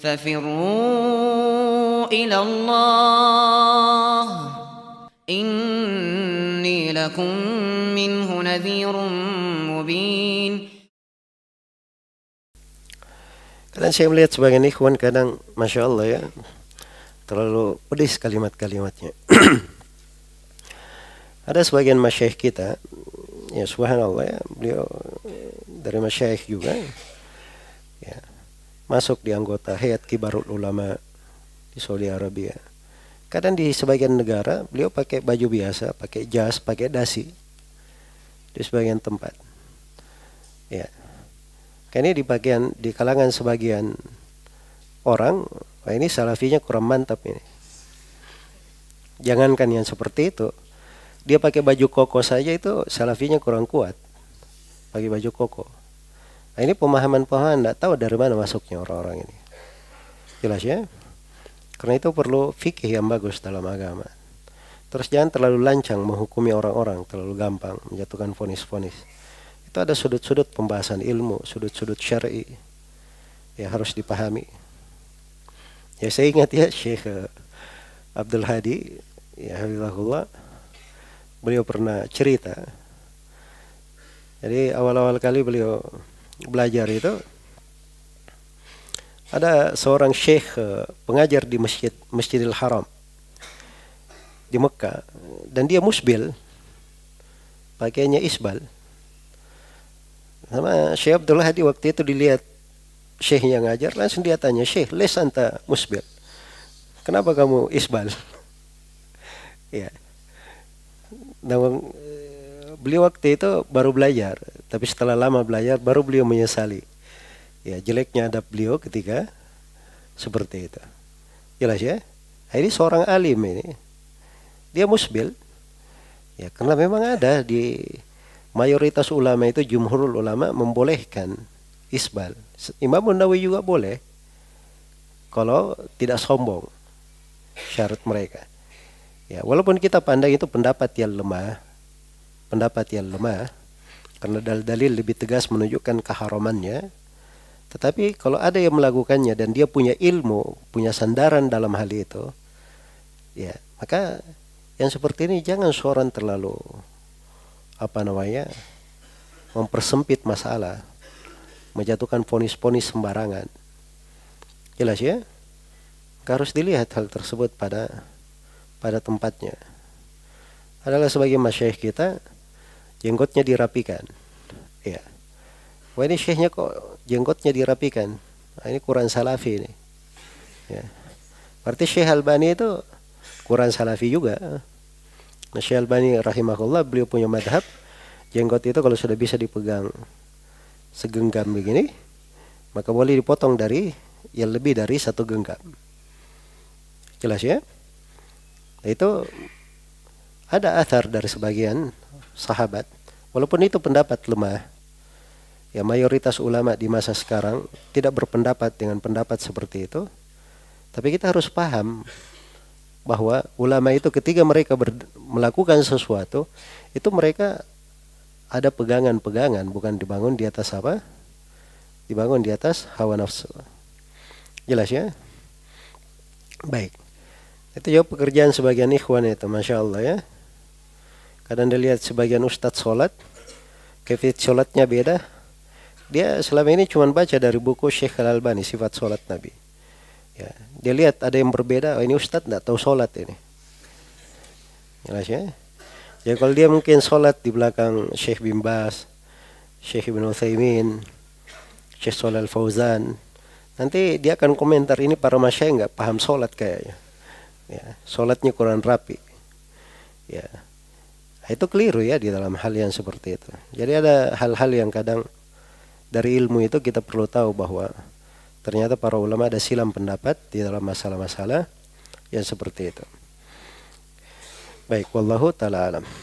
ففروا إلى الله إني لكم منه نذير مبين. Kadang saya melihat sebagian ikhwan kadang Masya Allah ya, terlalu pedis kalimat-kalimatnya. Ada sebagian masyaikh kita, ya subhanallah ya, beliau dari masyaikh juga, ya, masuk di anggota Hayat Kibarul Ulama di Saudi Arabia. Kadang di sebagian negara beliau pakai baju biasa, pakai jas, pakai dasi di sebagian tempat. Ya. Ini di kalangan sebagian orang, wah ini salafinya kurang mantap ini. Jangankan yang seperti itu, dia pakai baju koko saja itu salafinya kurang kuat. Pakai baju koko. Nah, ini pemahaman-pemahaman tidak tahu dari mana masuknya orang-orang ini. Jelas ya? Karena itu perlu fikih yang bagus dalam agama. Terus jangan terlalu lancang menghukumi orang-orang, terlalu gampang menjatuhkan vonis-vonis. Itu ada sudut-sudut pembahasan ilmu, sudut-sudut syar'i ya harus dipahami. Ya saya ingat ya Syekh Abdul Hadi ya hafizahullah, beliau pernah cerita. Jadi awal-awal kali beliau belajar itu ada seorang syekh pengajar di Masjidil Haram di Mekah, dan dia musbil, pakaiannya isbal. Sama Syekh Abdul Hadi waktu itu dilihat Syekh yang ngajar, langsung dia tanya, "Syekh, les anta musbil. Kenapa kamu isbal?" Ya. Nah, beliau waktu itu baru belajar, tapi setelah lama belajar baru beliau menyesali. Ya, jeleknya adab beliau ketika seperti itu. Jelas ya? Nah, ini seorang alim ini. Dia musbil. Ya, karena memang ada di mayoritas ulama itu, jumhurul ulama membolehkan isbal. Imam Nawawi juga boleh kalau tidak sombong, syarat mereka. Ya, walaupun kita pandang itu pendapat yang lemah, karena dalil lebih tegas menunjukkan keharamannya. Tetapi kalau ada yang melakukannya dan dia punya ilmu, punya sandaran dalam hal itu, ya maka yang seperti ini jangan seorang terlalu mempersempit masalah, menjatuhkan vonis-vonis sembarangan. Jelas ya? Harus dilihat hal tersebut pada tempatnya. Adalah sebagai masyayikh kita, jenggotnya dirapikan. Ya. Wah ini syekhnya kok jenggotnya dirapikan. Nah, ini kurang salafi ini. Ya. Berarti Syekh Albani itu kurang salafi juga. Nah, Syekh Albani rahimahullah, beliau punya madhab, jenggot itu kalau sudah bisa dipegang segenggam begini, maka boleh dipotong dari yang lebih dari satu genggam. Jelas ya? Nah, itu ada athar dari sebagian sahabat, walaupun itu pendapat lemah. Ya, mayoritas ulama di masa sekarang tidak berpendapat dengan pendapat seperti itu. Tapi kita harus paham bahwa ulama itu ketika mereka melakukan sesuatu, itu mereka ada pegangan-pegangan, bukan dibangun di atas apa? Dibangun di atas hawa nafsu. Jelas ya? Baik. Itu juga pekerjaan sebagian ikhwan itu, Masya Allah ya. Kadang dilihat sebagian ustadz sholat, kefit sholatnya beda. Dia selama ini cuma baca dari buku Syekh Al-Albani, sifat sholat Nabi. Ya, dia lihat ada yang berbeda, oh ini ustadz tidak tahu sholat ini. Jelas ya? Ya kalau dia mungkin sholat di belakang Syekh bin Baz, Syekh Ibn Utsaimin, Syekh Shalal Fauzan, nanti dia akan komentar, ini para masyayikh nggak paham sholat kayaknya. Ya, sholatnya kurang rapi. Ya, itu keliru ya di dalam hal yang seperti itu. Jadi ada hal-hal yang kadang dari ilmu itu kita perlu tahu bahwa ternyata para ulama ada silam pendapat di dalam masalah-masalah yang seperti itu. Baik, wallahu ta'ala alam.